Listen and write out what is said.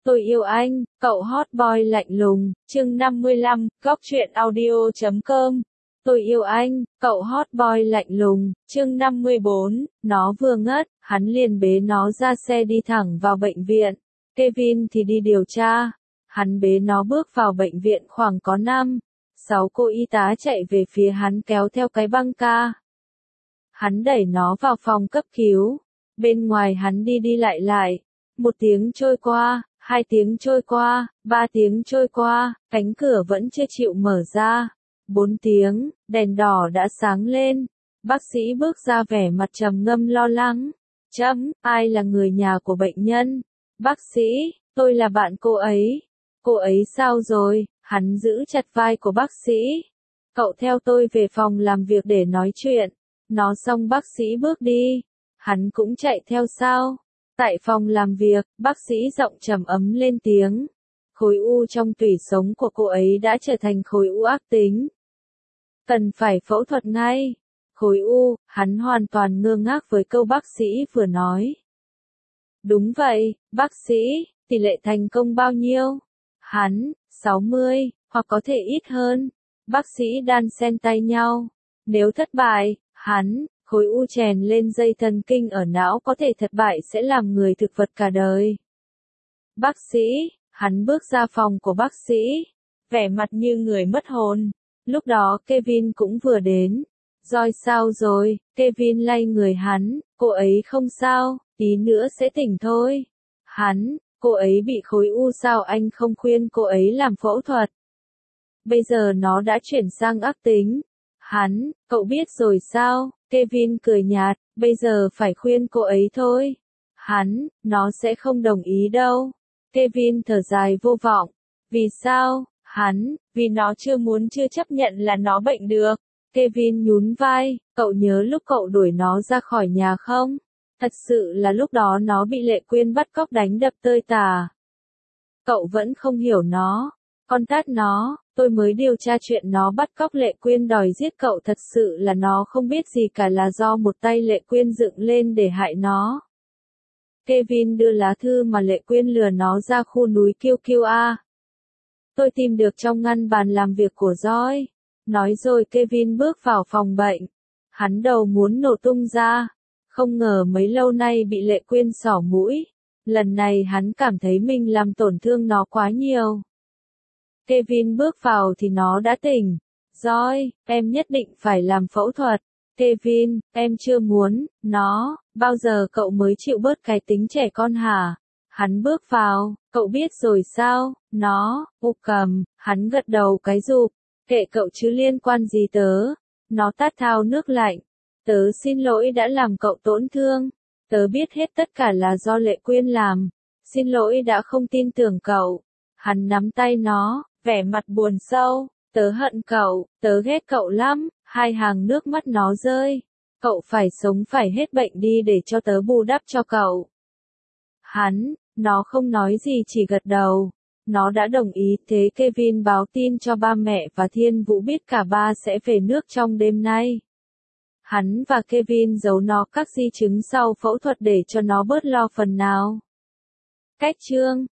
Tôi yêu anh, cậu hot boy lạnh lùng, chương 55, góc truyện audio.com. Tôi yêu anh, cậu hot boy lạnh lùng, chương 54, nó vừa ngất, hắn liền bế nó ra xe đi thẳng vào bệnh viện. Kevin thì đi điều tra. Hắn bế nó bước vào bệnh viện khoảng có 5-6 cô y tá chạy về phía hắn kéo theo cái băng ca. Hắn đẩy nó vào phòng cấp cứu. Bên ngoài hắn đi đi lại lại. 1 tiếng trôi qua, 2 tiếng trôi qua, 3 tiếng trôi qua, cánh cửa vẫn chưa chịu mở ra. 4 tiếng, đèn đỏ đã sáng lên. Bác sĩ bước ra vẻ mặt trầm ngâm lo lắng. Ai là người nhà của bệnh nhân? Bác sĩ, tôi là bạn cô ấy. Cô ấy sao rồi? Hắn giữ chặt vai của bác sĩ. Cậu theo tôi về phòng làm việc để nói chuyện. Nói xong bác sĩ bước đi. Hắn cũng chạy theo sao? Tại phòng làm việc, bác sĩ giọng trầm ấm lên tiếng. Khối u trong tủy sống của cô ấy đã trở thành khối u ác tính. Cần phải phẫu thuật ngay. Khối u, hắn hoàn toàn ngơ ngác với câu bác sĩ vừa nói. Đúng vậy, bác sĩ, tỷ lệ thành công bao nhiêu? Hắn, 60, hoặc có thể ít hơn. Bác sĩ đan xen tay nhau. Nếu thất bại, hắn, khối u chèn lên dây thần kinh ở não có thể thất bại sẽ làm người thực vật cả đời. Bác sĩ, hắn bước ra phòng của bác sĩ, vẻ mặt như người mất hồn. Lúc đó Kevin cũng vừa đến. Rồi sao rồi? Kevin lay người hắn, cô ấy không sao, tí nữa sẽ tỉnh thôi. Hắn, cô ấy bị khối u sao anh không khuyên cô ấy làm phẫu thuật? Bây giờ nó đã chuyển sang ác tính. Hắn, cậu biết rồi sao? Kevin cười nhạt, bây giờ phải khuyên cô ấy thôi. Hắn, nó sẽ không đồng ý đâu. Kevin thở dài vô vọng. Vì sao? Hắn, vì nó chưa chấp nhận là nó bệnh được. Kevin nhún vai, cậu nhớ lúc cậu đuổi nó ra khỏi nhà không? Thật sự là lúc đó nó bị Lệ Quyên bắt cóc đánh đập tơi tả. Cậu vẫn không hiểu nó. Con tát nó, tôi mới điều tra chuyện nó bắt cóc Lệ Quyên đòi giết cậu, thật sự là nó không biết gì cả, là do một tay Lệ Quyên dựng lên để hại nó. Kevin đưa lá thư mà Lệ Quyên lừa nó ra khu núi Kiêu Kiêu A. Tôi tìm được trong ngăn bàn làm việc của Joy. Nói rồi Kevin bước vào phòng bệnh. Hắn đầu muốn nổ tung ra. Không ngờ mấy lâu nay bị Lệ Quyên xỏ mũi. Lần này hắn cảm thấy mình làm tổn thương nó quá nhiều. Kevin bước vào thì nó đã tỉnh. Joy, em nhất định phải làm phẫu thuật. Kevin, em chưa muốn, nó, bao giờ cậu mới chịu bớt cái tính trẻ con hả? Hắn bước vào, cậu biết rồi sao, nó, cầm, hắn gật đầu cái rụp. Kệ cậu chứ liên quan gì tớ. Nó tát thao nước lạnh. Tớ xin lỗi đã làm cậu tổn thương. Tớ biết hết tất cả là do Lệ Quyên làm. Xin lỗi đã không tin tưởng cậu. Hắn nắm tay nó, vẻ mặt buồn sâu. Tớ hận cậu, tớ ghét cậu lắm. 2 hàng nước mắt nó rơi. Cậu phải sống phải hết bệnh đi để cho tớ bù đắp cho cậu. Hắn, nó không nói gì chỉ gật đầu. Nó đã đồng ý, thế Kevin báo tin cho ba mẹ và Thiên Vũ biết cả ba sẽ về nước trong đêm nay. Hắn và Kevin giấu nó các di chứng sau phẫu thuật để cho nó bớt lo phần nào. Cách chương